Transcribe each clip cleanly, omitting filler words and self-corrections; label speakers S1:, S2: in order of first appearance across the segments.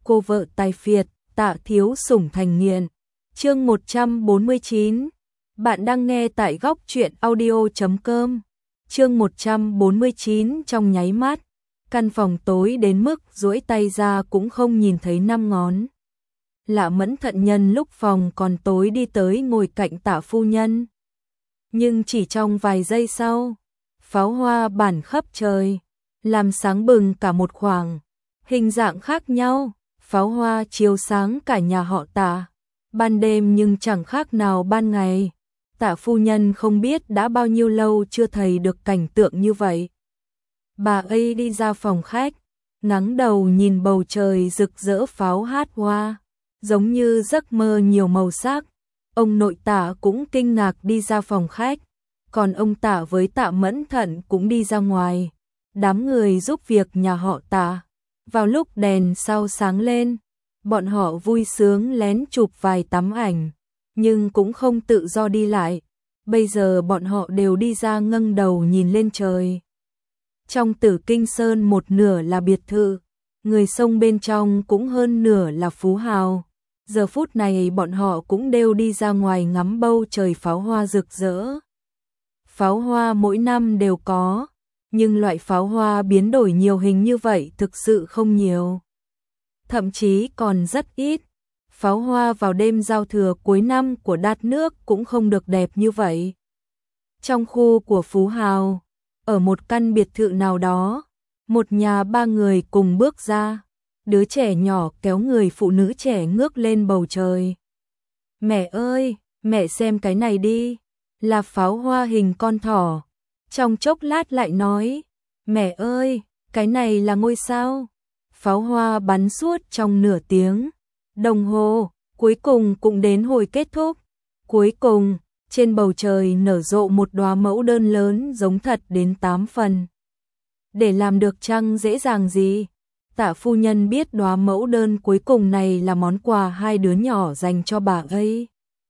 S1: cô vợ tài phiệt, Tạ thiếu sủng thành nghiện. Chương 149. Bạn đang nghe tại góc truyện audio.com. Chương 149. Trong nháy mắt, căn phòng tối đến mức duỗi tay ra cũng không nhìn thấy năm ngón. Lạ Mẫn Thận nhân lúc phòng còn tối đi tới ngồi cạnh Tạ phu nhân. Nhưng chỉ trong vài giây sau, pháo hoa bản khắp trời, làm sáng bừng cả một khoảng, hình dạng khác nhau, pháo hoa chiếu sáng cả nhà họ Tạ. Ban đêm nhưng chẳng khác nào ban ngày. Tạ phu nhân không biết đã bao nhiêu lâu chưa thấy được cảnh tượng như vậy. Bà ấy đi ra phòng khách, ngẩng đầu nhìn bầu trời rực rỡ pháo hát hoa, giống như giấc mơ nhiều màu sắc. Ông nội Tạ cũng kinh ngạc đi ra phòng khách, còn ông Tạ với Tạ Mẫn Thận cũng đi ra ngoài. Đám người giúp việc nhà họ Tạ. Vào lúc đèn sao sáng lên, bọn họ vui sướng lén chụp vài tấm ảnh, nhưng cũng không tự do đi lại. Bây giờ bọn họ đều đi ra ngẩng đầu nhìn lên trời. Trong Tử Kinh Sơn một nửa là biệt thự, người sống bên trong cũng hơn nửa là phú hào. Giờ phút này bọn họ cũng đều đi ra ngoài ngắm bầu trời pháo hoa rực rỡ. Pháo hoa mỗi năm đều có, nhưng loại pháo hoa biến đổi nhiều hình như vậy thực sự không nhiều. Thậm chí còn rất ít. Pháo hoa vào đêm giao thừa cuối năm của Đạt Nước cũng không được đẹp như vậy. Trong khu của phú hào, ở một căn biệt thự nào đó, một nhà ba người cùng bước ra. Đứa trẻ nhỏ kéo người phụ nữ trẻ ngước lên bầu trời. Mẹ ơi, mẹ xem cái này đi, là pháo hoa hình con thỏ. Trong chốc lát lại nói, mẹ ơi, cái này là ngôi sao. Pháo hoa bắn suốt trong nửa tiếng đồng hồ, cuối cùng cũng đến hồi kết thúc. Cuối cùng, trên bầu trời nở rộ một đóa mẫu đơn lớn giống thật đến 8 phần. Để làm được chăng dễ dàng gì? Tạ phu nhân biết đóa mẫu đơn cuối cùng này là món quà hai đứa nhỏ dành cho bà ấy.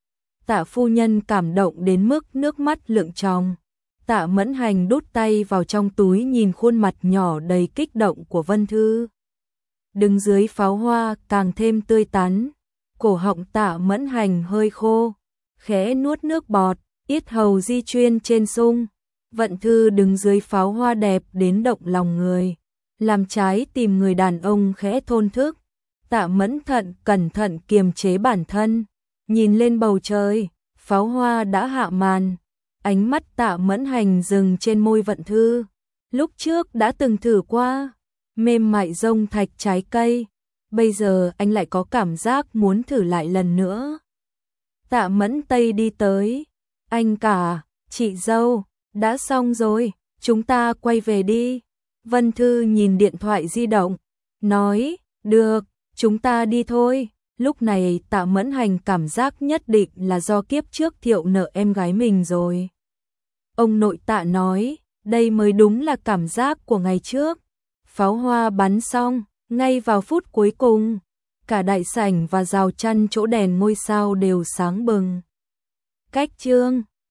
S1: Tạ phu nhân cảm động đến mức nước mắt lưng tròng. Tạ Mẫn Hành đút tay vào trong túi nhìn khuôn mặt nhỏ đầy kích động của Vân Thư. Đứng dưới pháo hoa càng thêm tươi tắn. Cổ họng Tạ Mẫn Hành hơi khô, khẽ nuốt nước bọt, yết hầu di chuyên trên sung. Vận Thư đứng dưới pháo hoa đẹp đến động lòng người, làm trái tìm người đàn ông khẽ thôn thức. Tạ Mẫn Thận cẩn thận kiềm chế bản thân, nhìn lên bầu trời, pháo hoa đã hạ màn. Ánh mắt Tạ Mẫn Hành dừng trên môi Vận Thư. Lúc trước đã từng thử qua, mềm mại rông thạch trái cây. Bây giờ anh lại có cảm giác muốn thử lại lần nữa. Tạ Mẫn Tây đi tới. Anh cả, chị dâu, đã xong rồi, chúng ta quay về đi. Vân Thư nhìn điện thoại di động, nói, được, chúng ta đi thôi. Lúc này Tạ Mẫn Hành cảm giác nhất định là do kiếp trước Thiệu nợ em gái mình rồi. Ông nội Tạ nói, đây mới đúng là cảm giác của ngày trước. Pháo hoa bắn xong, ngay vào phút cuối cùng, cả đại sảnh và rào chắn chỗ đèn ngôi sao đều sáng bừng. Cách chương